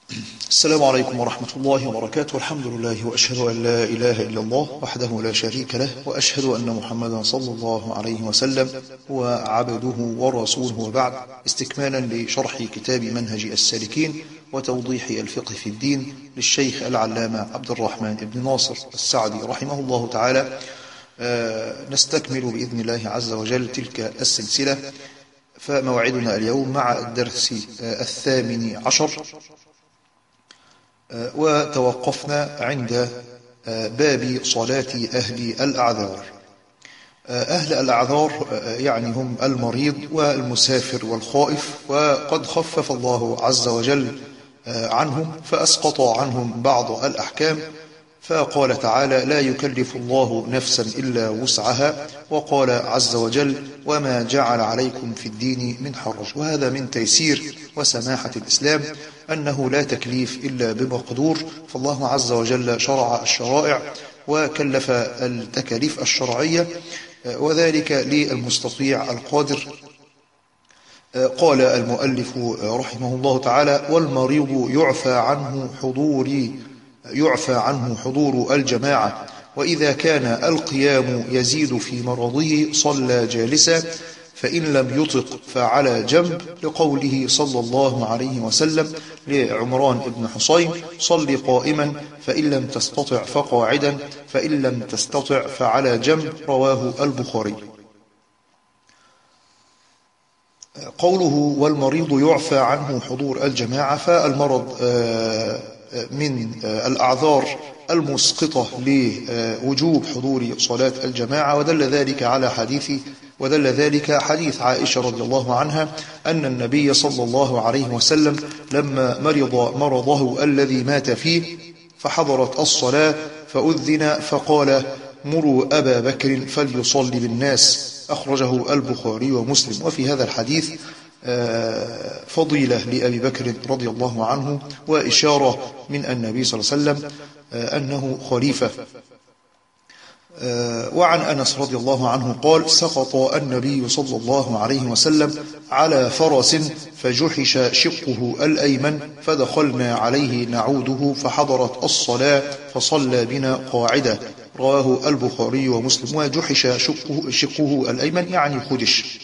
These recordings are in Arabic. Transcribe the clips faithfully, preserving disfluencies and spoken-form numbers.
السلام عليكم ورحمة الله وبركاته. الحمد لله وأشهد أن لا إله إلا الله وحده لا شريك له، وأشهد أن محمدا صلى الله عليه وسلم هو عبده ورسوله، وبعد. استكمالا لشرح كتاب منهج السالكين وتوضيح الفقه في الدين للشيخ العلامة عبد الرحمن بن ناصر السعدي رحمه الله تعالى، نستكمل بإذن الله عز وجل تلك السلسلة. فموعدنا اليوم مع الدرس الثامن عشر، وتوقفنا عند باب صلاة أهل الأعذار. أهل الأعذار يعني هم المريض والمسافر والخائف، وقد خفف الله عز وجل عنهم فأسقط عنهم بعض الأحكام، فقال تعالى: لا يكلف الله نفسا إلا وسعها، وقال عز وجل: وما جعل عليكم في الدين من حرج. وهذا من تيسير وسماحة الإسلام، أنه لا تكليف إلا بمقدور، فالله عز وجل شرع الشرائع وكلف التكاليف الشرعية، وذلك للمستطيع القادر. قال المؤلف رحمه الله تعالى: والمريض يعفى عنه حضور يعفى عنه حضور الجماعة، وإذا كان القيام يزيد في مرضه صلى جالسا، فإن لم يطق فعلى جنب، لقوله صلى الله عليه وسلم لعمران بن حصين: صل قائما، فإن لم تستطع فقاعدا، فإن لم تستطع فعلى جنب، رواه البخاري. قوله والمريض يعفى عنه حضور الجماعة، فالمرض من الأعذار المسقطة لوجوب حضور صلاة الجماعة، ودل ذلك على حديث ودل ذلك حديث عائشة رضي الله عنها أن النبي صلى الله عليه وسلم لما مرض مرضه الذي مات فيه فحضرت الصلاة فأذن فقال: مروا أبا بكر فليصلي بالناس، أخرجه البخاري ومسلم. وفي هذا الحديث فضيلة لأبي بكر رضي الله عنه، وإشارة من النبي صلى الله عليه وسلم أنه خليفة. وعن أنس رضي الله عنه قال: سقط النبي صلى الله عليه وسلم على فرس فجحش شقه الأيمن، فدخلنا عليه نعوده فحضرت الصلاة فصلى بنا قاعدة، رواه البخاري ومسلم. وجحش شقه, شقه الأيمن يعني خدش،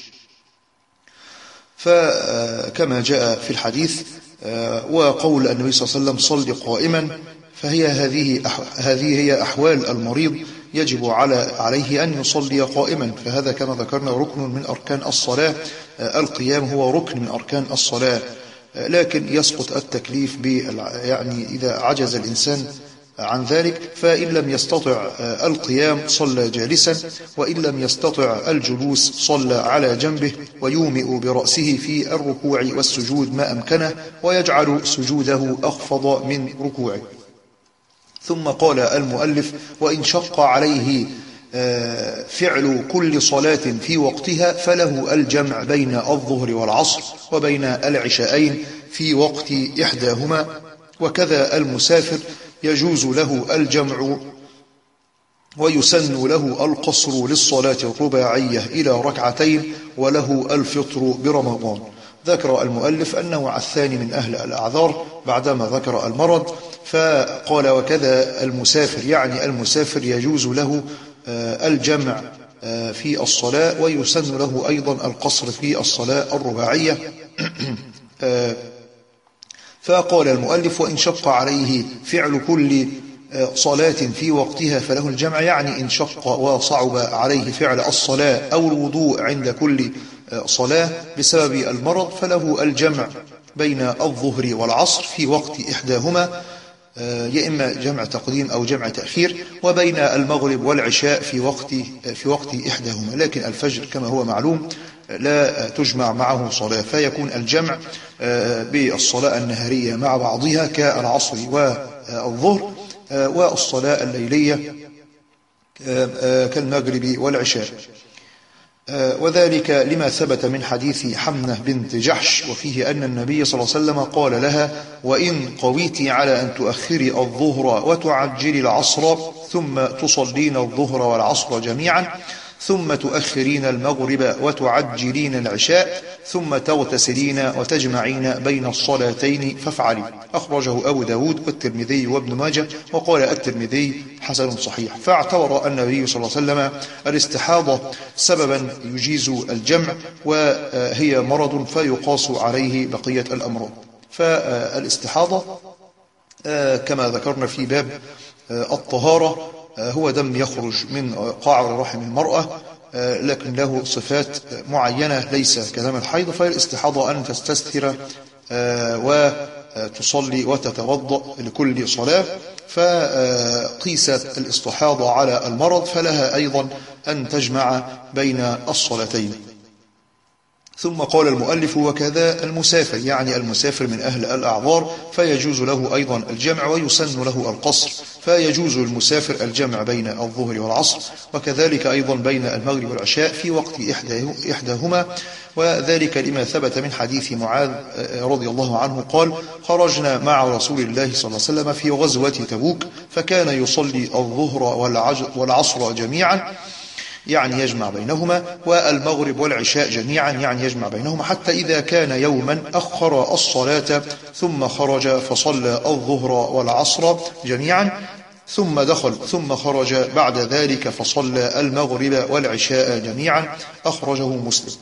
فكما جاء في الحديث. وقول النبي صلى الله عليه وسلم: صل قائما، فهي هذه هذه هي أحوال المريض، يجب على عليه أن يصلي قائما، فهذا كما ذكرنا ركن من أركان الصلاة. القيام هو ركن من أركان الصلاة، لكن يسقط التكليف يعني إذا عجز الإنسان عن ذلك. فإن لم يستطع القيام صلى جالسا، وإن لم يستطع الجلوس صلى على جنبه، ويومئ برأسه في الركوع والسجود ما أمكنه، ويجعل سجوده أخفض من ركوعه. ثم قال المؤلف: وإن شق عليه فعل كل صلاة في وقتها فله الجمع بين الظهر والعصر وبين العشاءين في وقت إحداهما، وكذا المسافر يجوز له الجمع ويسن له القصر للصلاة الرباعية إلى ركعتين، وله الفطر برمضان. ذكر المؤلف أنه الثاني من أهل الأعذار بعدما ذكر المرض، فقال: وكذا المسافر، يعني المسافر يجوز له الجمع في الصلاة، ويسن له أيضا القصر في الصلاة الرباعية. فقال المؤلف: وإن شق عليه فعل كل صلاة في وقتها فله الجمع، يعني إن شق وصعب عليه فعل الصلاة أو الوضوء عند كل صلاة بسبب المرض فله الجمع بين الظهر والعصر في وقت إحداهما، يا إما جمع تقديم أو جمع تأخير، وبين المغرب والعشاء في وقت في وقت إحداهما. لكن الفجر كما هو معلوم لا تجمع معه صلاة، فيكون الجمع بالصلاة النهارية مع بعضها كالعصر والظهر، والصلاة الليلية كالمغرب والعشاء. وذلك لما ثبت من حديث حمنة بنت جحش، وفيه أن النبي صلى الله عليه وسلم قال لها: وإن قويت على أن تؤخري الظهر وتعجلي العصر، ثم تصلين الظهر والعصر جميعا، ثم تؤخرين المغرب وتعجلين العشاء، ثم تغتسلين وتجمعين بين الصلاتين فافعلي. أخرجه أبو داود والترمذي وابن ماجه، وقال الترمذي حسن صحيح. فاعتبر النبي صلى الله عليه وسلم الاستحاضة سببا يجيز الجمع، وهي مرض فيقاس عليه بقية الأمراض. فالاستحاضة كما ذكرنا في باب الطهارة هو دم يخرج من قاعر رحم المرأة، لكن له صفات معينة ليس كدم الحيض. فالاستحاضة أن تستستر وتصلي وتتوضأ لكل صلاة، فقيست الاستحاضة على المرض فلها أيضا أن تجمع بين الصلاتين. ثم قال المؤلف: وكذا المسافر، يعني المسافر من أهل الأعذار، فيجوز له أيضا الجمع ويسن له القصر. فيجوز المسافر الجمع بين الظهر والعصر، وكذلك أيضا بين المغرب والعشاء في وقت إحداهما، وذلك لما ثبت من حديث معاذ رضي الله عنه قال: خرجنا مع رسول الله صلى الله عليه وسلم في غزوة تبوك، فكان يصلي الظهر والعصر جميعا، يعني يجمع بينهما، والمغرب والعشاء جميعا، يعني يجمع بينهما، حتى إذا كان يوما أخر الصلاة ثم خرج فصلى الظهر والعصر جميعا، ثم دخل ثم خرج بعد ذلك فصلى المغرب والعشاء جميعا. أخرجه مسلم.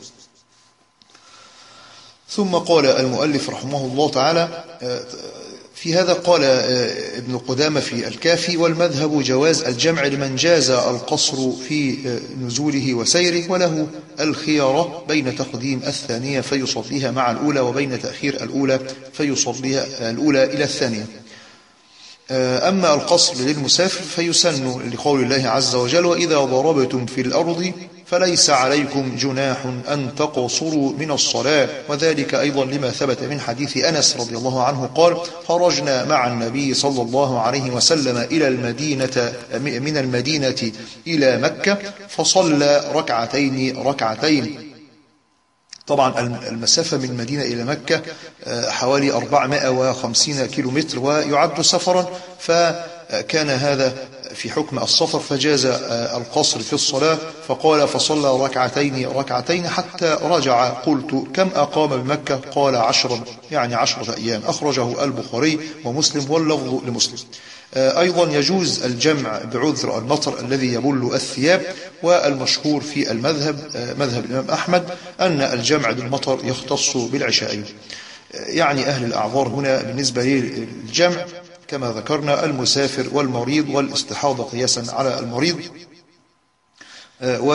ثم قال المؤلف رحمه الله تعالى في هذا، قال ابن قدامة في الكافي: والمذهب جواز الجمع لمن جاز القصر في نزوله وسيره، وله الخيار بين تقديم الثانية فيصليها مع الأولى، وبين تأخير الأولى فيصليها الأولى إلى الثانية. أما القصر للمسافر فيسن لقول الله عز وجل: وإذا ضربتم في الأرض فليس عليكم جناح أن تقصروا من الصلاة، وذلك أيضا لما ثبت من حديث أنس رضي الله عنه قال: خرجنا مع النبي صلى الله عليه وسلم إلى المدينة من المدينة إلى مكة فصلى ركعتين ركعتين. طبعا المسافة من المدينة إلى مكة حوالي أربعمائة وخمسين كيلومتر، ويعد سفرا، فكان هذا في حكم السفر، فجاز القصر في الصلاة، فقال: فصلى ركعتين ركعتين حتى رجع. قلت: كم أقام بمكة؟ قال: عشرا، يعني عشرة أيام. أخرجه البخاري ومسلم، واللفظ لمسلم. أيضا يجوز الجمع بعذر المطر الذي يبل الثياب، والمشهور في المذهب مذهب الإمام أحمد أن الجمع بالمطر يختص بالعشاءين. يعني أهل الأعذار هنا بالنسبة للجمع كما ذكرنا المسافر والمريض والاستحاضة قياسا على المريض، و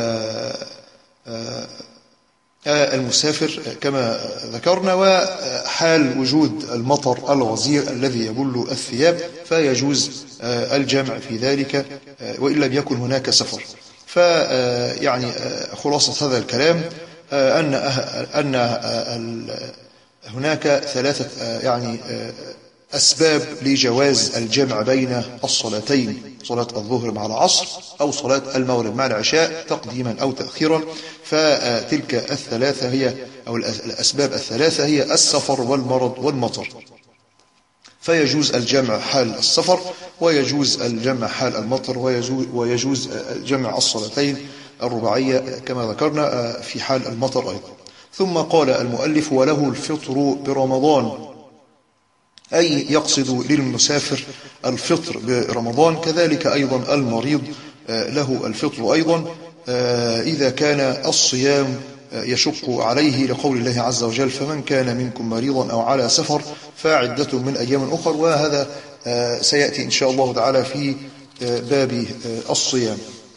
المسافر كما ذكرنا، وحال وجود المطر الغزير الذي يبل الثياب فيجوز الجمع في ذلك وإن لم يكن هناك سفر. فيعني خلاصة هذا الكلام أن أن هناك ثلاثة يعني أسباب لجواز الجمع بين الصلاتين: صلاة الظهر مع العصر، أو صلاة المغرب مع العشاء تقديما أو تأخيرا. فتلك الثلاثة هي أو الأسباب الثلاثة هي السفر والمرض والمطر. فيجوز الجمع حال السفر، ويجوز الجمع حال المطر، ويجوز جمع الصلاتين الرباعية كما ذكرنا في حال المطر أيضا. ثم قال المؤلف: وله الفطر برمضان، أي يقصد للمسافر الفطر برمضان، كذلك أيضا المريض له الفطر أيضا إذا كان الصيام يشق عليه، لقول الله عز وجل: فمن كان منكم مريضا أو على سفر فعدة من أيام أخر. وهذا سيأتي إن شاء الله تعالى في باب الصيام.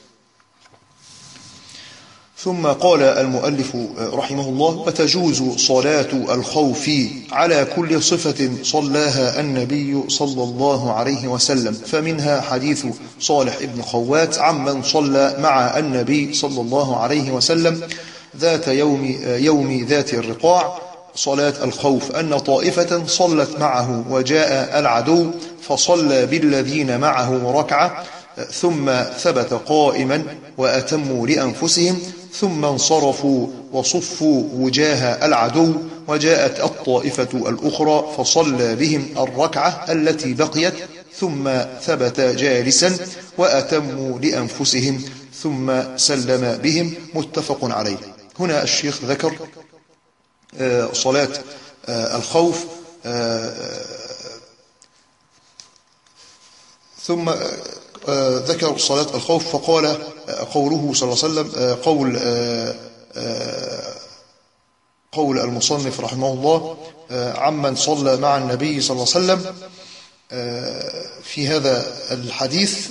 ثم قال المؤلف رحمه الله: وتجوز صلاة الخوف على كل صفة صلاها النبي صلى الله عليه وسلم، فمنها حديث صالح بن خوات عمن صلى مع النبي صلى الله عليه وسلم ذات يوم, يوم ذات الرقاع صلاة الخوف، أن طائفة صلت معه وجاء العدو فصلى بالذين معه ركعة، ثم ثبت قائما وأتموا لأنفسهم، ثم انصرفوا وصفوا وجاه العدو، وجاءت الطائفة الأخرى فصلى بهم الركعة التي بقيت، ثم ثبت جالسا وأتموا لأنفسهم ثم سلم بهم. متفق عليه. هنا الشيخ ذكر صلاة الخوف. ثم ذكر صلاة الخوف فقال قوله صلى الله عليه وسلم قول قول المصنف رحمه الله عمن صلى مع النبي صلى الله عليه وسلم في هذا الحديث،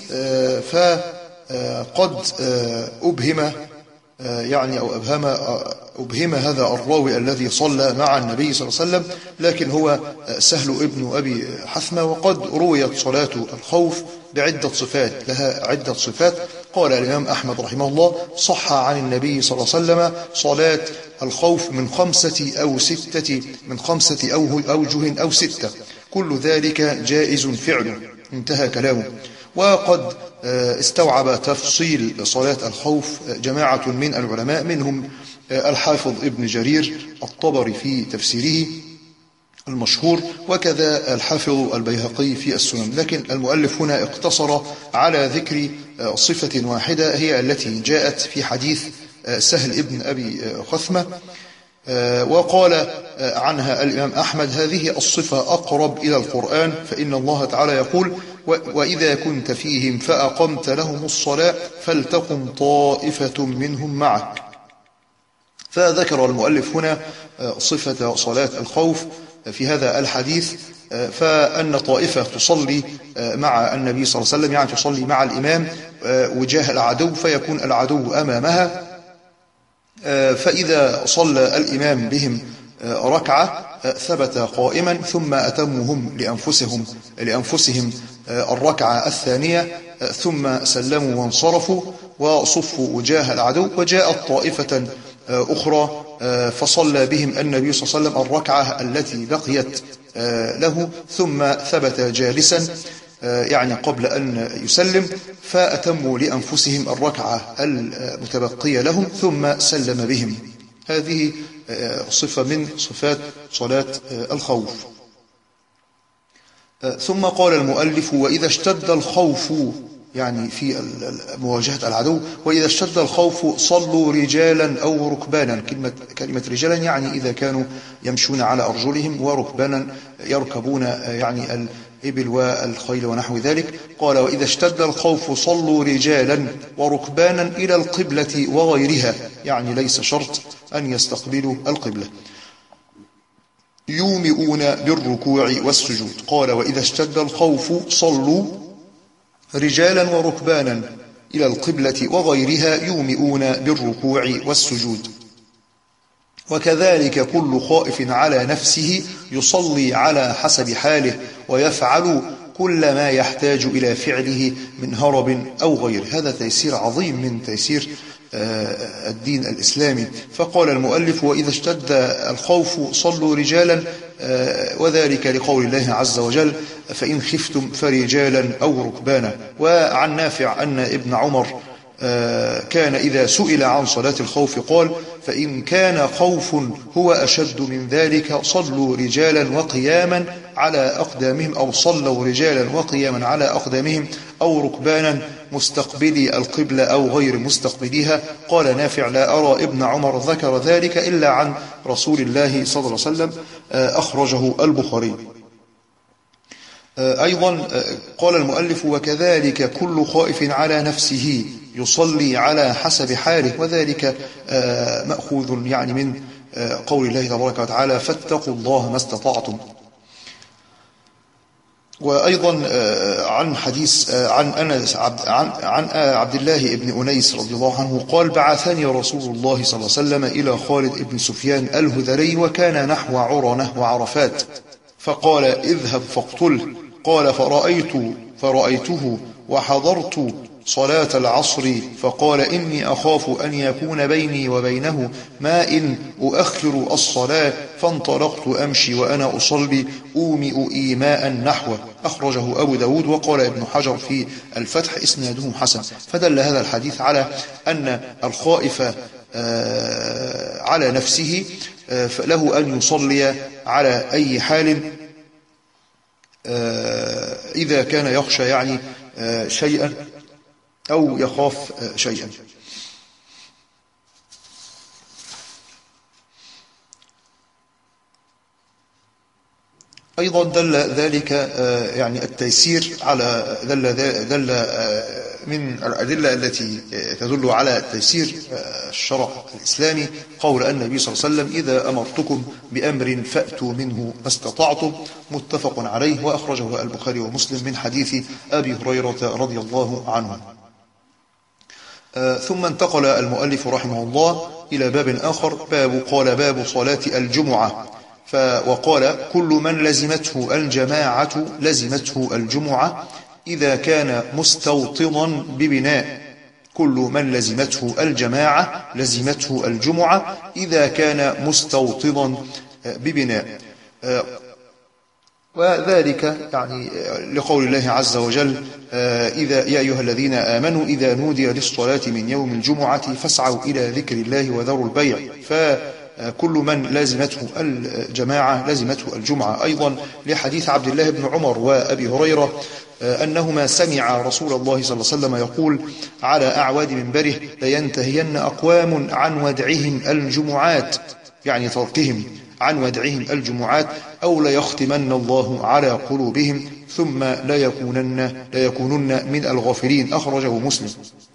فقد أبهم يعني أو أبهم أبهم هذا الراوي الذي صلى مع النبي صلى الله عليه وسلم، لكن هو سهل ابن أبي حثمة. وقد رويت صلاة الخوف بعدة صفات، لها عدة صفات. قال الإمام أحمد رحمه الله صح عن النبي صلى الله عليه وسلم صلاة الخوف من خمسة أو ستة من خمسة أوجه أو ستة، كل ذلك جائز فعله، انتهى كلامه. وقد استوعب تفصيل صلاة الخوف جماعة من العلماء، منهم الحافظ ابن جرير الطبري في تفسيره المشهور، وكذا الحافظ البيهقي في السنن. لكن المؤلف هنا اقتصر على ذكر صفة واحدة هي التي جاءت في حديث سهل ابن أبي خثمة، وقال عنها الإمام أحمد هذه الصفة أقرب إلى القرآن، فإن الله تعالى يقول وإذا كنت فيهم فأقمت لهم الصلاة فلتقم طائفة منهم معك. فذكر المؤلف هنا صفة صلاة الخوف في هذا الحديث، فأن طائفة تصلي مع النبي صلى الله عليه وسلم، يعني تصلي مع الإمام وجاه العدو، فيكون العدو أمامها، فإذا صلى الإمام بهم ركعة ثبت قائما، ثم أتمهم لأنفسهم لأنفسهم الركعة الثانية، ثم سلموا وانصرفوا وصفوا وجاه العدو. وجاءت طائفة أخرى فصلى بهم النبي صلى الله عليه وسلم الركعة التي بقيت له، ثم ثبت جالسا يعني قبل أن يسلم، فأتموا لأنفسهم الركعة المتبقية لهم ثم سلم بهم. هذه صفة من صفات صلاة الخوف. ثم قال المؤلف وإذا اشتد الخوف، يعني في مواجهة العدو، وإذا اشتد الخوف صلوا رجالا أو ركبانا. كلمة, كلمة رجالا يعني إذا كانوا يمشون على أرجلهم، وركبانا يركبون يعني الإبل والخيل ونحو ذلك. قال وإذا اشتد الخوف صلوا رجالا وركبانا إلى القبلة وغيرها، يعني ليس شرط أن يستقبلوا القبلة، يومئون بالركوع والسجود. قال وإذا اشتد الخوف صلوا رجالا وركبانا إلى القبلة وغيرها يومئون بالركوع والسجود. وكذلك كل خائف على نفسه يصلي على حسب حاله ويفعل كل ما يحتاج إلى فعله من هرب أو غيره. هذا تيسير عظيم من تيسير الدين الإسلامي. فقال المؤلف وإذا اشتد الخوف صلوا رجالا، وذلك لقول الله عز وجل فإن خفتم فرجالا أو ركبانا. وعن نافع أن ابن عمر كان إذا سئل عن صلاة الخوف قال فإن كان خوف هو أشد من ذلك صلوا رجالا وقياما على أقدامهم، أو صلوا رجالا وقياما على أقدامهم، أو ركبانا مستقبلي القبلة أو غير مستقبليها. قال نافع لا أرى ابن عمر ذكر ذلك إلا عن رسول الله صلى الله عليه وسلم، أخرجه البخاري. أيضا قال المؤلف وكذلك كل خائف على نفسه يصلي على حسب حاله، وذلك مأخوذ يعني من قول الله تبارك وتعالى فاتقوا الله ما استطعتم. وأيضا عن حديث عن أنس عن عن عبد الله بن أنيس رضي الله عنه قال بعثني رسول الله صلى الله عليه وسلم إلى خالد بن سفيان الهذلي وكان نحو عرنة وعرفات، فقال اذهب فاقتله. قال فرأيت فرأيته وحضرت صلاة العصر فقال إني أخاف أن يكون بيني وبينه ما إن أؤخر الصلاة، فانطلقت أمشي وأنا أصلي أومئ إيماء نحوه. أخرجه أبو داود. وقال ابن حجر في الفتح إسناده حسن. فدل هذا الحديث على أن الخائف على نفسه له أن يصلي على أي حال إذا كان يخشى يعني شيئا أو يخاف شيئا. أيضا دل ذلك يعني التيسير على دل, دل من الأدلة التي تدل على تيسير الشرع الإسلامي قول النبي صلى الله عليه وسلم: إذا أمرتكم بأمر فأتوا منه ما استطعتم، متفق عليه، وأخرجه البخاري ومسلم من حديث أبي هريرة رضي الله عنه. ثم انتقل المؤلف رحمه الله إلى باب آخر، باب قال باب صلاة الجمعة، وقال: كل من لزمته الجماعة لزمته الجمعة إذا كان مستوطنا ببناء. كل من لزمته الجماعة لزمته الجمعة إذا كان مستوطنا ببناء. وذلك يعني لقول الله عز وجل: إذا يا أيها الذين آمنوا إذا نودي للصلاة من يوم الجمعة فاسعوا إلى ذكر الله وذروا البيع. فكل من لازمته الجماعة لازمته الجمعة. أيضا لحديث عبد الله بن عمر وأبي هريرة أنهما سمع رسول الله صلى الله عليه وسلم يقول على أعواد منبره: لينتهين أقوام عن ودعهم الجمعات، يعني تركهم عن ودعهم الجمعات، أو ليختمن الله على قلوبهم ثم لا يكونن, لا يكونن من الغافلين. أخرجه مسلم.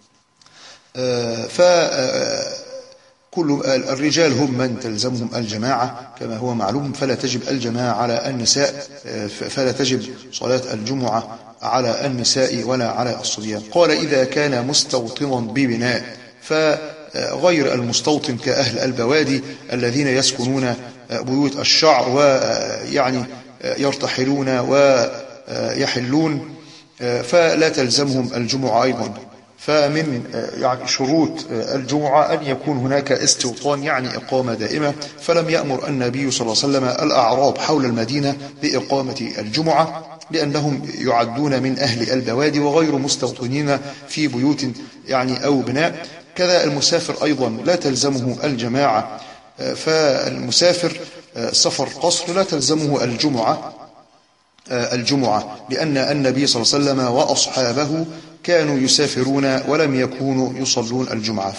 فكل الرجال هم من تلزمهم الجماعة كما هو معلوم، فلا تجب الجماعة على النساء، فلا تجب صلاة الجمعة على النساء ولا على الصبيان. قال: إذا كان مستوطنا ببناء، فغير المستوطن كأهل البوادي الذين يسكنون بيوت الشعر ويعني يرتحلون ويحلون، فلا تلزمهم الجمعة أيضا. فمن يعني شروط الجمعة أن يكون هناك استوطان، يعني إقامة دائمة. فلم يأمر النبي صلى الله عليه وسلم الأعراب حول المدينة بإقامة الجمعة، لأنهم يعدون من أهل البوادي وغير مستوطنين في بيوت يعني أو بناء. كذا المسافر أيضا لا تلزمه الجماعة، فالمسافر سفر قصر لا تلزمه الجمعة الجمعة لأن النبي صلى الله عليه وسلم وأصحابه كانوا يسافرون ولم يكونوا يصلون الجمعة.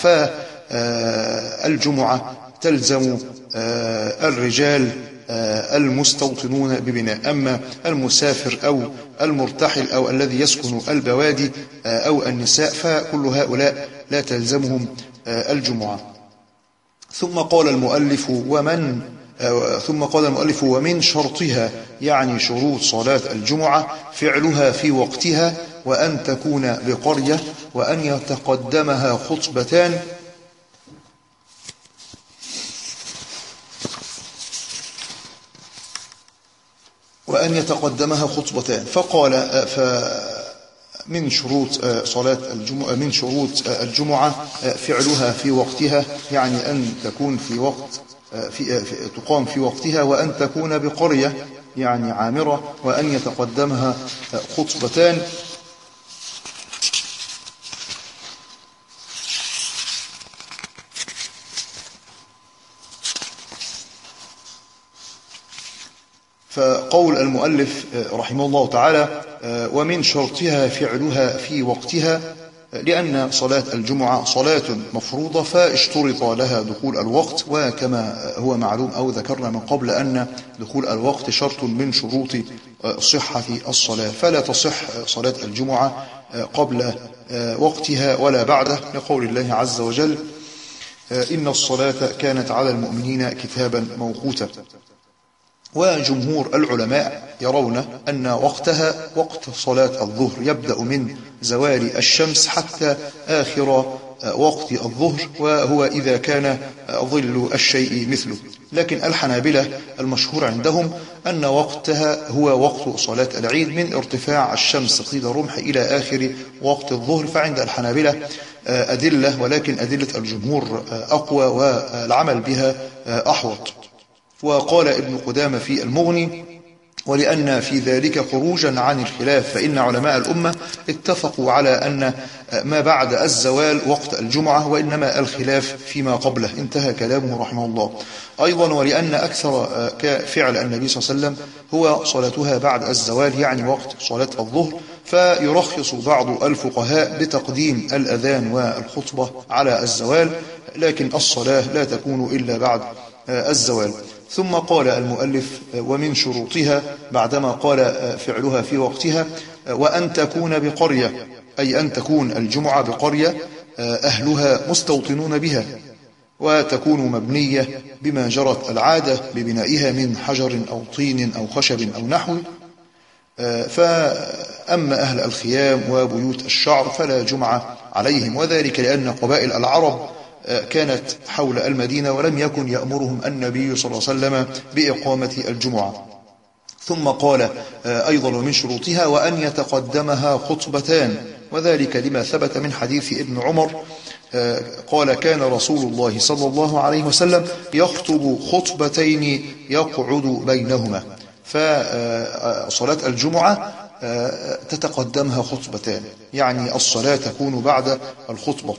فالجمعة تلزم الرجال المستوطنون ببناء. أما المسافر أو المرتحل أو الذي يسكن البوادي أو النساء فكل هؤلاء لا تلزمهم الجمعة. ثم قال المؤلف ومن ثم قال المؤلف ومن شرطها، يعني شروط صلاة الجمعة، فعلها في وقتها، وأن تكون بقرية، وأن يتقدمها خطبتان وأن يتقدمها خطبتان. فقال من شروط صلاة الجمعة من شروط الجمعة فعلها في وقتها، يعني أن تكون في وقت في تقام في وقتها، وأن تكون بقرية يعني عامرة، وأن يتقدمها خطبتان. فقول المؤلف رحمه الله تعالى ومن شرطها فعلها في وقتها، لأن صلاة الجمعة صلاة مفروضة فاشترط لها دخول الوقت، وكما هو معلوم أو ذكرنا من قبل أن دخول الوقت شرط من شروط صحة الصلاة، فلا تصح صلاة الجمعة قبل وقتها ولا بعده، لقول الله عز وجل إن الصلاة كانت على المؤمنين كتابا موقوتا. وجمهور العلماء يرون أن وقتها وقت صلاة الظهر يبدأ من زوال الشمس حتى آخر وقت الظهر، وهو إذا كان ظل الشيء مثله. لكن الحنابلة المشهور عندهم أن وقتها هو وقت صلاة العيد من ارتفاع الشمس قيد رمح إلى آخر وقت الظهر. فعند الحنابلة أدلة، ولكن أدلة الجمهور أقوى والعمل بها أحوط. وقال ابن قدامة في المغني ولأن في ذلك خروجا عن الخلاف، فإن علماء الأمة اتفقوا على أن ما بعد الزوال وقت الجمعة، وإنما الخلاف فيما قبله. انتهى كلامه رحمه الله. أيضا ولأن أكثر فعل النبي صلى الله عليه وسلم هو صلاتها بعد الزوال، يعني وقت صلاة الظهر، فيرخص بعض الفقهاء بتقديم الأذان والخطبة على الزوال، لكن الصلاة لا تكون إلا بعد الزوال. ثم قال المؤلف ومن شروطها بعدما قال فعلها في وقتها وأن تكون بقرية، أي أن تكون الجمعة بقرية أهلها مستوطنون بها، وتكون مبنية بما جرت العادة ببنائها من حجر أو طين أو خشب أو نحو. فأما أهل الخيام وبيوت الشعر فلا جمعة عليهم، وذلك لأن قبائل العرب كانت حول المدينة ولم يكن يأمرهم النبي صلى الله عليه وسلم بإقامة الجمعة. ثم قال أيضا ومن شروطها وأن يتقدمها خطبتان، وذلك لما ثبت من حديث ابن عمر قال كان رسول الله صلى الله عليه وسلم يخطب خطبتين يقعد بينهما، فصلاة الجمعة تتقدمها خطبتان، يعني الصلاة تكون بعد الخطبة.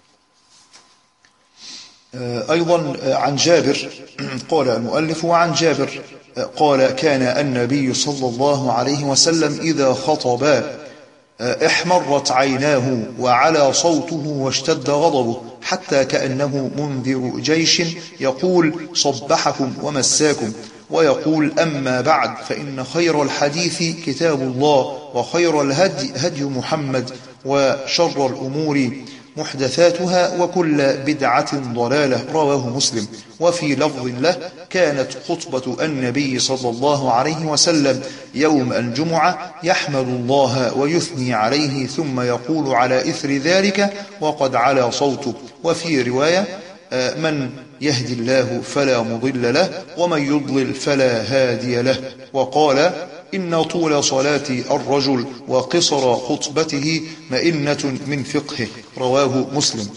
أيضا عن جابر قال المؤلف وعن جابر قال كان النبي صلى الله عليه وسلم إذا خطب احمرت عيناه وعلى صوته واشتد غضبه حتى كأنه منذر جيش يقول صبحكم ومساكم، ويقول أما بعد فإن خير الحديث كتاب الله وخير الهدي هدي محمد وشر الأمور محدثاتها وكل بدعة ضلالة، رواه مسلم. وفي لفظ له كانت خطبة النبي صلى الله عليه وسلم يوم الجمعة يحمد الله ويثني عليه ثم يقول على إثر ذلك وقد علا صوته. وفي رواية من يهدي الله فلا مضل له ومن يضلل فلا هادي له. وقال إن طول صلاة الرجل وقصر خطبته مئنة من فقهه، رواه مسلم.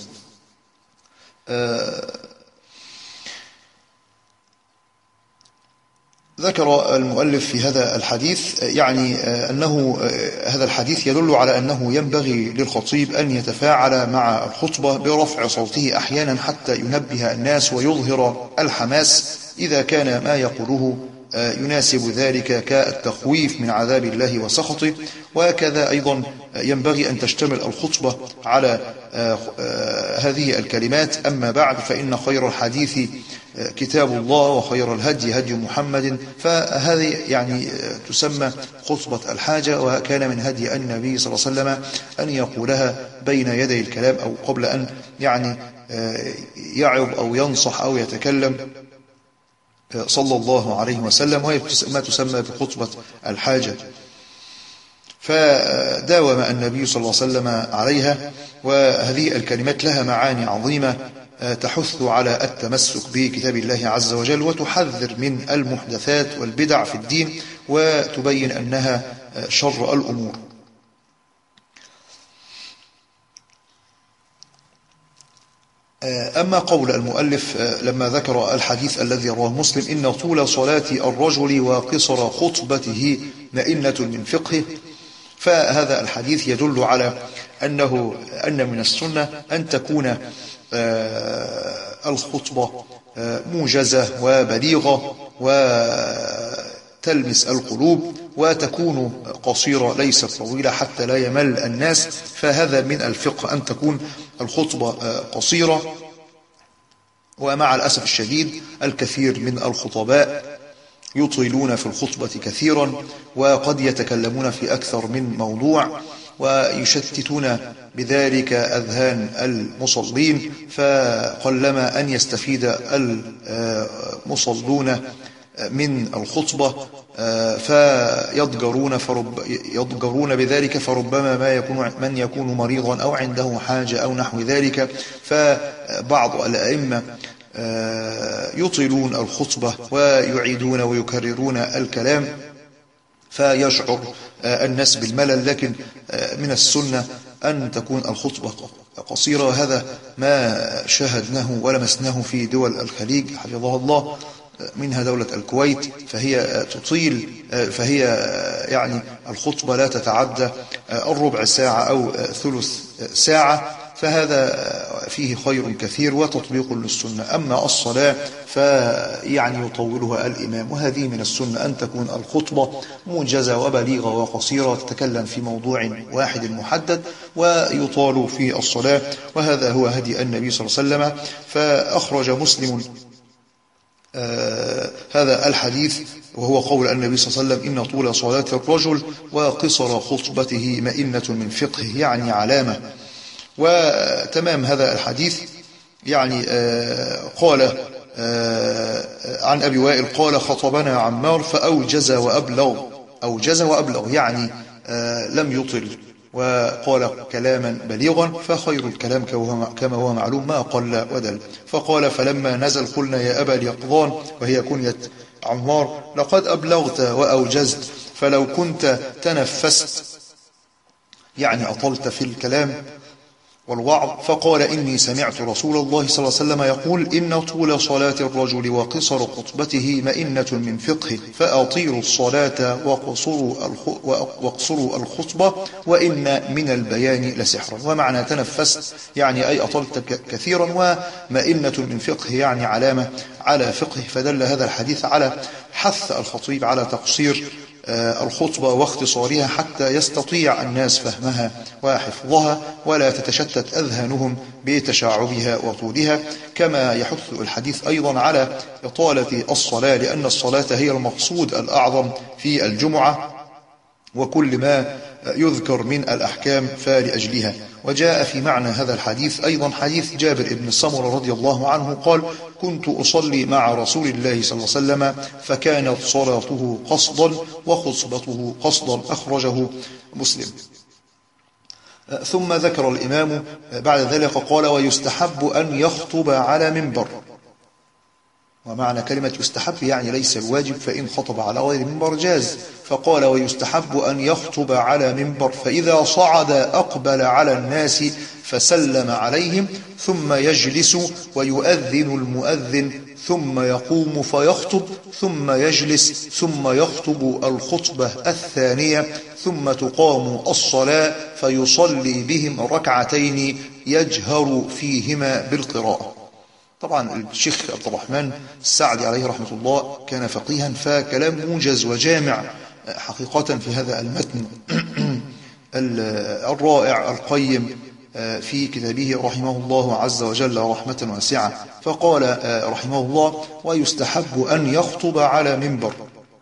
آه ذكر المؤلف في هذا الحديث يعني أنه هذا الحديث يدل على أنه ينبغي للخطيب أن يتفاعل مع الخطبة برفع صوته أحيانا حتى ينبه الناس ويظهر الحماس إذا كان ما يقوله يناسب ذلك كالتخويف من عذاب الله وسخطه. وكذا أيضا ينبغي أن تشتمل الخطبة على هذه الكلمات أما بعد فإن خير الحديث كتاب الله وخير الهدي هدي محمد. فهذه يعني تسمى خطبة الحاجة، وكان من هدي النبي صلى الله عليه وسلم أن يقولها بين يدي الكلام أو قبل أن يعني يعظ أو ينصح أو يتكلم صلى الله عليه وسلم، وهي ما تسمى بخطبة الحاجة. فداوم النبي صلى الله عليه وسلم عليها، وهذه الكلمات لها معاني عظيمة تحث على التمسك بكتاب الله عز وجل وتحذر من المحدثات والبدع في الدين وتبين أنها شر الأمور. أما قول المؤلف لما ذكر الحديث الذي رواه مسلم إن طول صلاة الرجل وقصر خطبته مئنة من فقهه، فهذا الحديث يدل على أنه أن من السنة أن تكون الخطبة موجزة وبليغة وتلمس القلوب، وتكون قصيرة ليست طويلة حتى لا يمل الناس. فهذا من الفقه أن تكون الخطبة قصيرة. ومع الأسف الشديد الكثير من الخطباء يطيلون في الخطبة كثيرا، وقد يتكلمون في أكثر من موضوع ويشتتون بذلك أذهان المصلين، فقلما أن يستفيد المصلون من الخطبة فيضجرون فرب يضجرون بذلك، فربما ما يكون من يكون مريضا أو عنده حاجة أو نحو ذلك. فبعض الأئمة يطيلون الخطبة ويعيدون ويكررون الكلام فيشعر الناس بالملل، لكن من السنة أن تكون الخطبة قصيرة. وهذا ما شاهدناه ولمسناه في دول الخليج حفظها الله، منها دولة الكويت، فهي تطيل فهي يعني الخطبة لا تتعدى الربع ساعة أو ثلث ساعة، فهذا فيه خير كثير وتطبيق للسنة. أما الصلاة فيعني يطولها الإمام، وهذه من السنة أن تكون الخطبة موجزة وبليغة وقصيرة تتكلم في موضوع واحد محدد ويطال في الصلاة، وهذا هو هدي النبي صلى الله عليه وسلم. فأخرج مسلم آه هذا الحديث، وهو قول النبي صلى الله عليه وسلم: إن طول صلاة الرجل وقصر خطبته مئنة من فقهه، يعني علامة. وتمام هذا الحديث يعني آه قال آه عن أبي وائل قال: خطبنا عمار فأوجز وأبلغ. أوجز وأبلغ يعني آه لم يطل، وقال كلاما بليغا، فخير الكلام كما هو معلوم ما قل ودل. فقال: فلما نزل قلنا يا أبا اليقظان، وهي كنية عمار: لقد أبلغت وأوجزت، فلو كنت تنفست، يعني أطلت في الكلام والوعظ. فقال: إني سمعت رسول الله صلى الله عليه وسلم يقول: إن طول صلاة الرجل وقصر خطبته مئنة من فقهه، فأطيلوا الصلاة وقصروا الخطبة، وإن من البيان لسحرا. ومعنى تنفست يعني أي أطلت كثيرا، ومئنة من فقه يعني علامة على فقه. فدل هذا الحديث على حث الخطيب على تقصير الخطبة واختصارها حتى يستطيع الناس فهمها وحفظها، ولا تتشتت أذهانهم بتشعبها وطولها. كما يحث الحديث أيضا على إطالة الصلاة، لأن الصلاة هي المقصود الأعظم في الجمعة، وكل ما يذكر من الأحكام فلأجلها. وجاء في معنى هذا الحديث أيضا حديث جابر بن سمرة رضي الله عنه قال: كنت أصلي مع رسول الله صلى الله عليه وسلم، فكانت صلاته قصدا وخطبته قصدا. أخرجه مسلم. ثم ذكر الإمام بعد ذلك قال: ويستحب أن يخطب على منبر. ومعنى كلمة يستحب يعني ليس الواجب، فإن خطب على غير منبر جاز. فقال: ويستحب أن يخطب على منبر، فإذا صعد أقبل على الناس فسلم عليهم، ثم يجلس ويؤذن المؤذن، ثم يقوم فيخطب، ثم يجلس، ثم يخطب الخطبة الثانية، ثم تقام الصلاة فيصلي بهم ركعتين يجهر فيهما بالقراءة. طبعا الشيخ عبد الرحمن السعدي عليه رحمة الله كان فقيها، فكلام موجز وجامع حقيقة في هذا المتن الرائع القيم في كتابه رحمه الله عز وجل رحمة واسعة. فقال رحمه الله: ويستحب أن يخطب على منبر،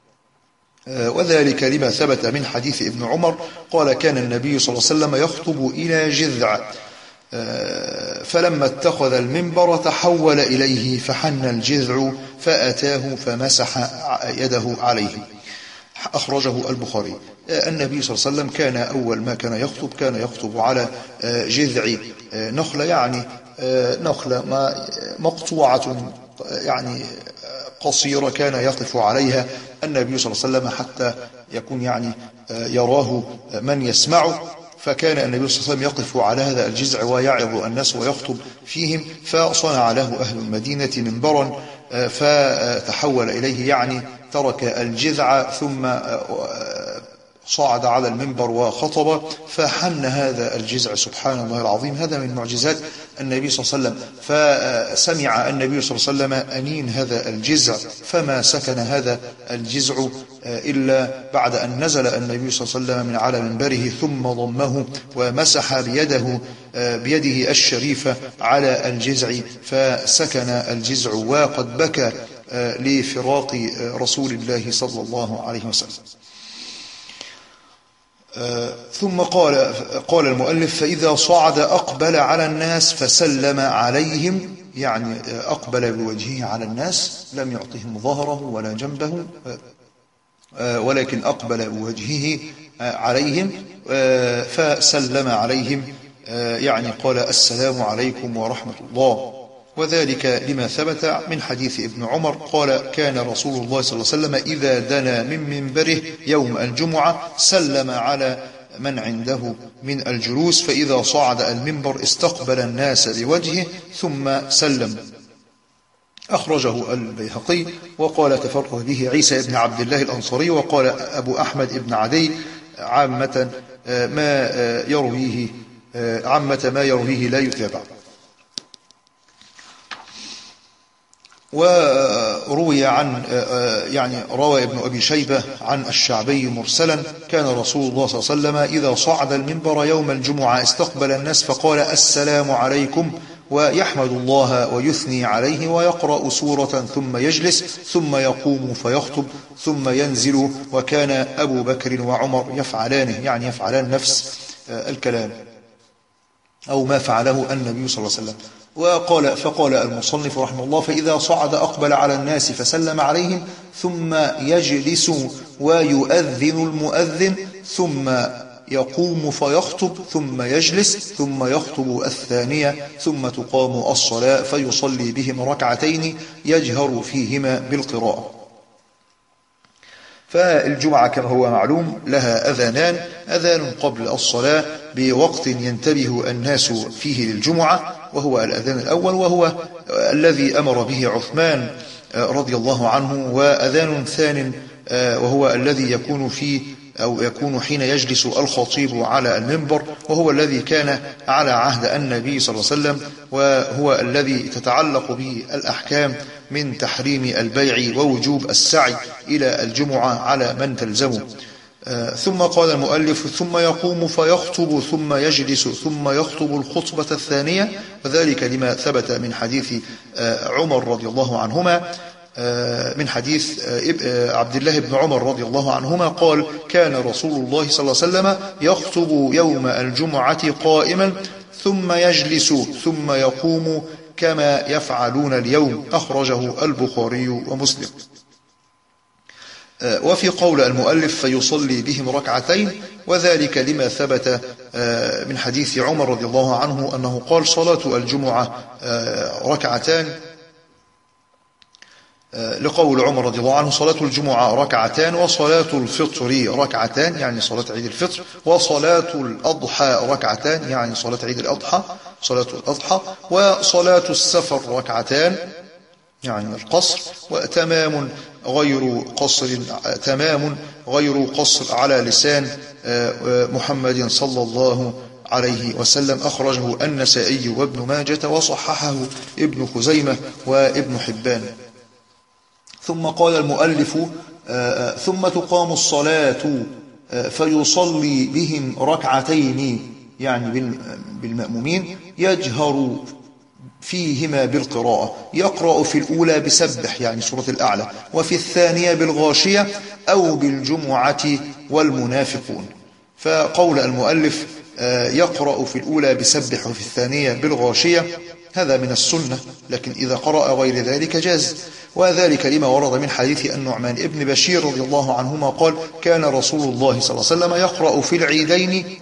وذلك لما ثبت من حديث ابن عمر قال: كان النبي صلى الله عليه وسلم يخطب إلى جذع، فلما اتخذ المنبر تحول إليه، فحن الجذع فأتاه فمسح يده عليه. أخرجه البخاري. النبي صلى الله عليه وسلم كان أول ما كان يخطب كان يخطب على جذع نخلة، يعني نخلة مقطوعة يعني قصيرة، كان يقف عليها النبي صلى الله عليه وسلم حتى يكون يعني يراه من يسمعه. فكان النبي صلى الله عليه وسلم يقف على هذا الجذع ويعظ الناس ويخطب فيهم، فصنع له أهل المدينة منبرا فتحول إليه، يعني ترك الجذع ثم صعد على المنبر وخطب، فحن هذا الجذع. سبحان الله العظيم، هذا من معجزات النبي صلى الله عليه وسلم. فسمع النبي صلى الله عليه وسلم أنين هذا الجذع، فما سكن هذا الجذع إلا بعد أن نزل النبي صلى الله عليه وسلم من على منبره، ثم ضمه ومسح بيده بيده الشريفة على الجذع، فسكن الجذع، وقد بكى لفراق رسول الله صلى الله عليه وسلم. ثم قال قال المؤلف: فإذا صعد أقبل على الناس فسلم عليهم، يعني أقبل بوجهه على الناس، لم يعطهم ظهره ولا جنبه، ولكن أقبل بوجهه عليهم فسلم عليهم، يعني قال: السلام عليكم ورحمة الله. وذلك لما ثبت من حديث ابن عمر قال: كان رسول الله صلى الله عليه وسلم إذا دنا من منبره يوم الجمعة سلم على من عنده من الجلوس، فإذا صعد المنبر استقبل الناس بوجهه ثم سلم. أخرجه البيهقي. وقال: تفرد به عيسى بن عبد الله الأنصاري. وقال أبو أحمد بن عدي: عامة ما يرويه عامة ما يرويه لا يتابع. وروي عن يعني روى ابن أبي شيبة عن الشعبي مرسلا: كان رسول الله صلى الله عليه وسلم إذا صعد المنبر يوم الجمعة استقبل الناس فقال: السلام عليكم ويحمد الله ويثني عليه ويقرأ سورة ثم يجلس ثم يقوم فيخطب ثم ينزل، وكان أبو بكر وعمر يفعلانه، يعني يفعلان نفس الكلام أو ما فعله النبي صلى الله عليه وسلم. وقال فقال المصنف رحمه الله: فإذا صعد أقبل على الناس فسلم عليهم ثم يجلس ويؤذن المؤذن ثم يقوم فيخطب ثم يجلس ثم يخطب الثانية ثم تقام الصلاة فيصلي بهم ركعتين يجهر فيهما بالقراءة. فالجمعة كما هو معلوم لها أذانان: أذان قبل الصلاة بوقت ينتبه الناس فيه للجمعة وهو الأذان الأول، وهو الذي أمر به عثمان رضي الله عنه، وأذان ثان وهو الذي يكون فيه أو يكون حين يجلس الخطيب على المنبر، وهو الذي كان على عهد النبي صلى الله عليه وسلم، وهو الذي تتعلق به الأحكام من تحريم البيع ووجوب السعي إلى الجمعة على من تلزمه. ثم قال المؤلف: ثم يقوم فيخطب ثم يجلس ثم يخطب الخطبة الثانية، وذلك لما ثبت من حديث عمر رضي الله عنهما، من حديث عبد الله بن عمر رضي الله عنهما قال: كان رسول الله صلى الله عليه وسلم يخطب يوم الجمعة قائما ثم يجلس ثم يقوم كما يفعلون اليوم، أخرجه البخاري ومسلم. وفي قول المؤلف: فيصلي بهم ركعتين، وذلك لما ثبت من حديث عمر رضي الله عنه أنه قال: صلاة الجمعة ركعتان، لقول عمر رضي الله عنه: صلاة الجمعة ركعتان وصلاة الفطر ركعتان، يعني صلاة عيد الفطر، وصلاة الأضحى ركعتان، يعني صلاة عيد الأضحى صلاة الأضحى، وصلاة السفر ركعتان، يعني القصر، وتمام غير قصر تمام غير قصر على لسان محمد صلى الله عليه وسلم، أخرجه النسائي وابن ماجة وصححه ابن خزيمة وابن حبان. ثم قال المؤلف: ثم تقام الصلاة فيصلي بهم ركعتين، يعني بالمأمومين، يجهر فيهما بالقراءة، يقرأ في الأولى بسبح يعني سورة الأعلى، وفي الثانية بالغاشية أو بالجمعة والمنافقون. فقول المؤلف يقرأ في الأولى بسبح وفي الثانية بالغاشية هذا من السنة، لكن إذا قرأ غير ذلك جاز، وذلك لما ورد من حديث النعمان ابن بشير رضي الله عنهما قال: كان رسول الله صلى الله عليه وسلم يقرأ في العيدين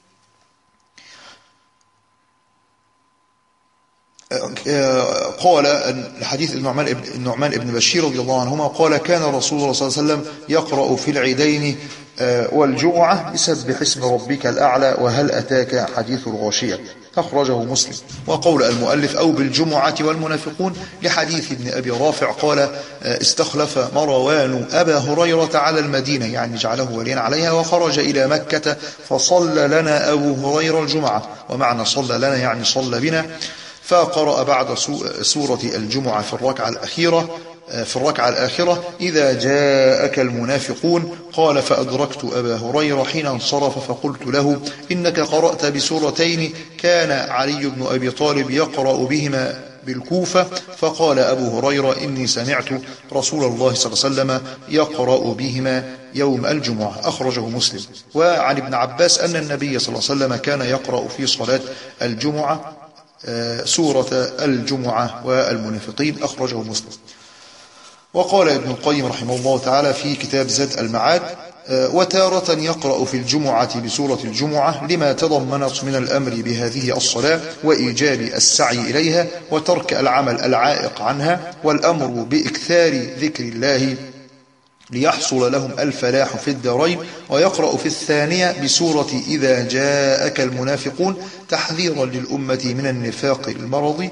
قال الحديث النعمان ابن النعمان ابن بشير رضي الله عنهما قال: كان رسول الله صلى الله عليه وسلم يقرأ في العيدين والجمعة بسبح اسم ربك الأعلى وهل أتاك حديث الغاشية، أخرجه مسلم. وقول المؤلف: أو بالجمعة والمنافقون لحديث ابن أبي رافع قال: استخلف مروان أبا هريرة على المدينة، يعني جعله وليا عليها، وخرج إلى مكة فصلى لنا أبو هريرة الجمعة، ومعنى صلى لنا يعني صلى بنا، فقرأ بعد سورة الجمعة في الركعة الأخيرة في الركعة الآخرة: إذا جاءك المنافقون. قال: فأدركت أبا هريرة حين انصرف فقلت له: إنك قرأت بسورتين كان علي بن أبي طالب يقرأ بهما بالكوفة. فقال أبو هريرة: إني سمعت رسول الله صلى الله عليه وسلم يقرأ بهما يوم الجمعة، أخرجه مسلم. وعن ابن عباس أن النبي صلى الله عليه وسلم كان يقرأ في صلاة الجمعة سورة الجمعة والمنافقين، أخرجه مسلم. وقال ابن القيم رحمه الله تعالى في كتاب زاد المعاد: وتارة يقرأ في الجمعة بسورة الجمعة لما تضمنت من الأمر بهذه الصلاة وإيجاب السعي إليها وترك العمل العائق عنها والأمر بإكثار ذكر الله ليحصل لهم الفلاح في الدارين. ويقرأ في الثانية بسورة إذا جاءك المنافقون تحذيرا للأمة من النفاق المرضي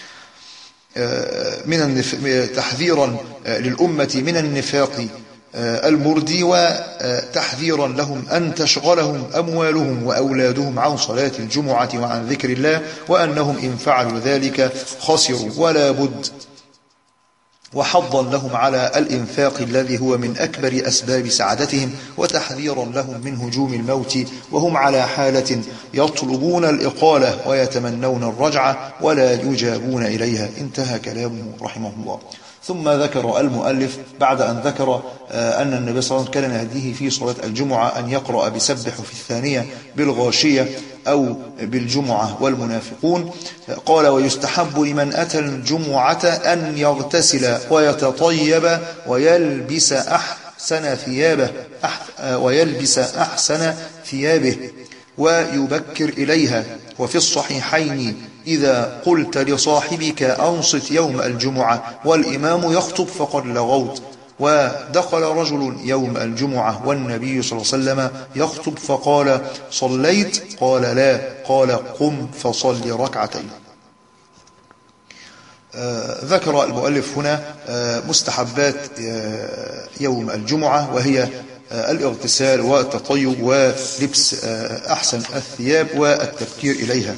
من النف... تحذيرا للأمة من النفاق المردي، وتحذيرا لهم أن تشغلهم أموالهم وأولادهم عن صلاة الجمعة وعن ذكر الله، وأنهم إن فعلوا ذلك خسروا، ولا بد وحضا لهم على الإنفاق الذي هو من أكبر أسباب سعادتهم، وتحذيرا لهم من هجوم الموت وهم على حالة يطلبون الإقالة ويتمنون الرجعة ولا يجابون إليها. انتهى كلامه رحمه الله. ثم ذكر المؤلف بعد أن ذكر أن النبي صلى الله عليه وسلم كان يهديه في صلاة الجمعة أن يقرأ بسبح في الثانية بالغاشية أو بالجمعة والمنافقون، قال: ويستحب لمن أتى الجمعة أن يغتسل ويتطيب ويلبس أحسن ثيابه ويلبس أحسن ثيابه ويبكر إليها. وفي الصحيحين: إذا قلت لصاحبك أنصت يوم الجمعة والإمام يخطب فقد لغوت. ودخل رجل يوم الجمعة والنبي صلى الله عليه وسلم يخطب فقال: صليت؟ قال: لا. قال: قم فصل ركعتين. آه ذكر المؤلف هنا آه مستحبات آه يوم الجمعة، وهي آه الاغتسال والتطيب ولبس آه أحسن الثياب والتبكير إليها.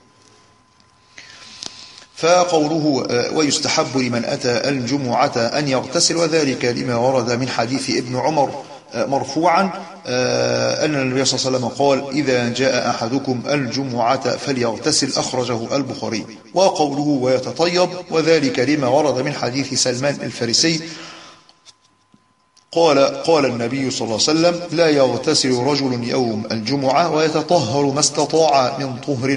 فقوله ويستحب لمن أتى الجمعة أن يغتسل، وذلك لما ورد من حديث ابن عمر مرفوعا أن النبي صلى الله عليه وسلم قال: إذا جاء أحدكم الجمعة فليغتسل، أخرجه البخاري. وقوله ويتطيب، وذلك لما ورد من حديث سلمان الفارسي قال قال النبي صلى الله عليه وسلم: لا يغتسل رجل يوم الجمعة ويتطهر ما استطاع من طهر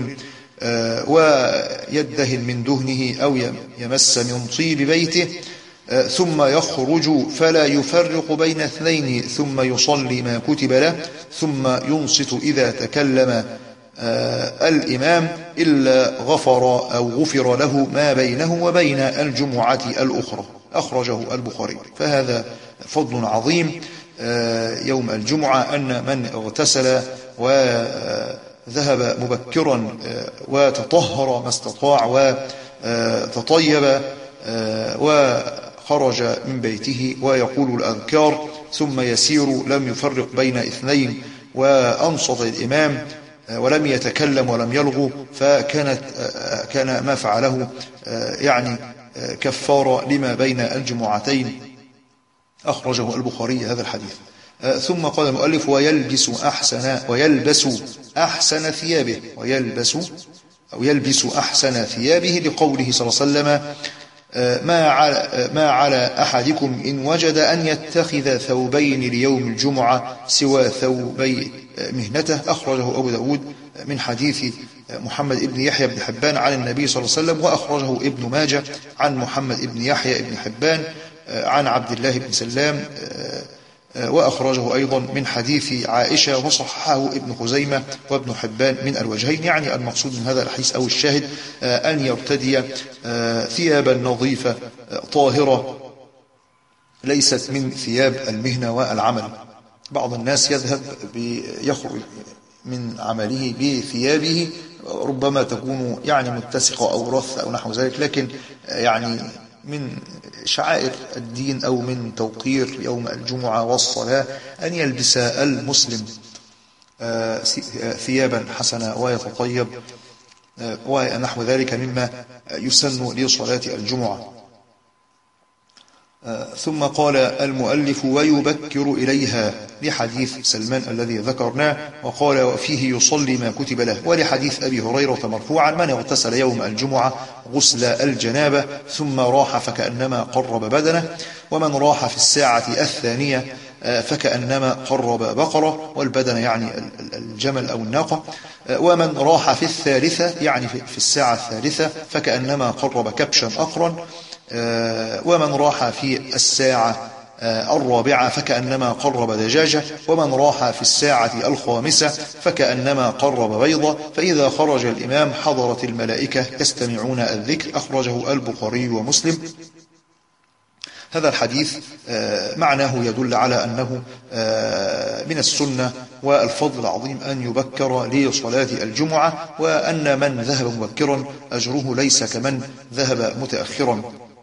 ويدهن من دهنه أو يمس من طيب بيته، ثم يخرج فلا يفرق بين اثنين، ثم يصلي ما كتب له، ثم ينصت إذا تكلم الإمام إلا غفر أو غفر له ما بينه وبين الجمعة الأخرى، أخرجه البخاري. فهذا فضل عظيم يوم الجمعة، أن من اغتسل وذهب مبكرا وتطهر ما استطاع وتطيب وخرج من بيته ويقول الأذكار ثم يسير لم يفرق بين اثنين وأنصت الإمام ولم يتكلم ولم يلغو، فكانت كان ما فعله يعني كفارة لما بين الجمعتين، أخرجه البخاري هذا الحديث. ثم قال المؤلف: ويلبس أحسن ويلبس أحسن ثيابه ويلبس أو يلبس أحسن ثيابه، لقوله صلى الله عليه وسلم: ما على, ما على أحدكم إن وجد أن يتخذ ثوبين ليوم الجمعة سوى ثوبي مهنته، أخرجه أبو داود من حديث محمد ابن يحيى بن حبان عن النبي صلى الله عليه وسلم، وأخرجه ابن ماجه عن محمد ابن يحيى بن حبان عن عبد الله بن سلام، وأخرجه أيضا من حديث عائشة، وصححه ابن خزيمة وابن حبان من الوجهين. يعني المقصود من هذا الحديث أو الشاهد أن يرتدي ثيابا نظيفة طاهرة ليست من ثياب المهنة والعمل. بعض الناس يذهب يخرج من عمله بثيابه ربما تكون يعني متسقة أو رث أو نحو ذلك، لكن يعني من شعائر الدين أو من توقير يوم الجمعة والصلاة أن يلبس المسلم ثيابا حسنة ويتطيب ونحو ذلك مما يسن لصلاة الجمعة. ثم قال المؤلف: ويبكر إليها، لحديث سلمان الذي ذكرناه، وقال: وفيه يصلي ما كتب له. ولحديث أبي هريرة مرفوعا: من اغتسل يوم الجمعة غسل الجنابة ثم راح فكأنما قرب بدنه، ومن راح في الساعة الثانية فكأنما قرب بقرة، والبدن يعني الجمل أو الناقة، ومن راح في الثالثة يعني في الساعة الثالثة فكأنما قرب كبشا أقرا، ومن راح في الساعة الرابعة فكأنما قرب دجاجة، ومن راح في الساعة الخامسة فكأنما قرب بيضة، فإذا خرج الإمام حضرت الملائكة يستمعون الذكر، أخرجه البخاري ومسلم. هذا الحديث معناه يدل على أنه من السنة والفضل العظيم أن يبكر لصلاة الجمعة، وأن من ذهب مبكرا أجره ليس كمن ذهب متأخرا.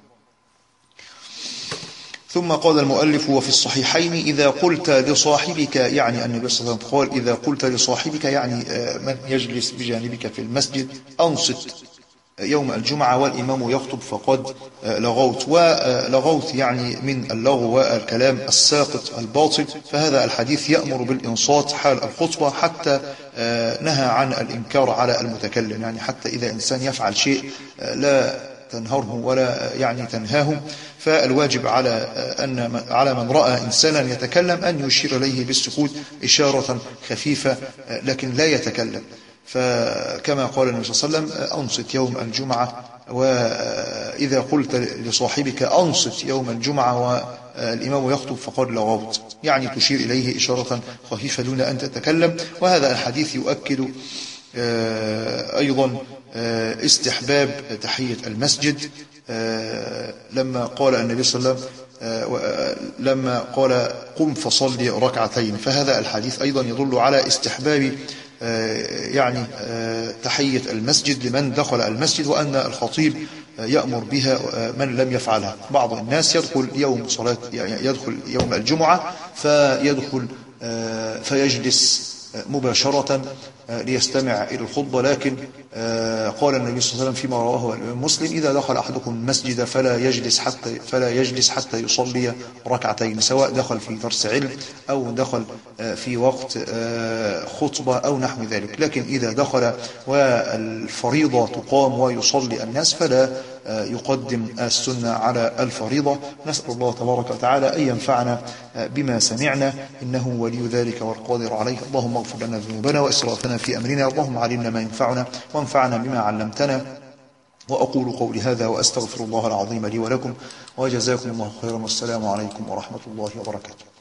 ثم قال المؤلف: وفي الصحيحين: إذا قلت لصاحبك، يعني النبي صلى الله عليه وسلم قال: إذا قلت لصاحبك، يعني من يجلس بجانبك في المسجد، أنصت يوم الجمعة والإمام يخطب فقد لغوت. ولغوت يعني من اللغو والكلام الساقط الباطل، فهذا الحديث يأمر بالإنصات حال الخطبة، حتى نهى عن الإنكار على المتكلم، يعني حتى إذا إنسان يفعل شيء لا تنهره ولا يعني تنهاه، فالواجب على أن على من رأى إنسانا يتكلم أن يشير إليه بالسكوت إشارة خفيفة، لكن لا يتكلم. فكما قال النبي صلى الله عليه وسلم: أنصت يوم الجمعة، وإذا قلت لصاحبك أنصت يوم الجمعة والإمام يخطب فقد لغوت، يعني تشير إليه إشارة خفيفة دون أن تتكلم. وهذا الحديث يؤكد أيضا استحباب تحية المسجد، لما قال النبي صلى الله عليه وسلم لما قال: قم فصلي ركعتين. فهذا الحديث أيضا يدل على استحباب يعني تحية المسجد لمن دخل المسجد، وأن الخطيب يأمر بها من لم يفعلها. بعض الناس يدخل يوم صلاة يعني يدخل يوم الجمعة فيدخل فيجلس مباشرة ليستمع إلى الخطبة، لكن قال النبي صلى الله عليه وسلم فيما رواه مسلم: إذا دخل أحدكم المسجد فلا يجلس حتى فلا يجلس حتى يصلي ركعتين، سواء دخل في درس علم أو دخل في وقت خطبة أو نحو ذلك. لكن إذا دخل والفريضة تقام ويصلي الناس فلا يقدم السنة على الفريضة. نسأل الله تبارك وتعالى أن ينفعنا بما سمعنا، إنه ولي ذلك والقادر عليه. اللهم اغفر لنا ذنوبنا وإسرافنا في أمرنا، اللهم علمنا ما ينفعنا وانفعنا بما علمتنا. وأقول قولي هذا وأستغفر الله العظيم لي ولكم، وجزاكم الله خيرا، والسلام عليكم ورحمة الله وبركاته.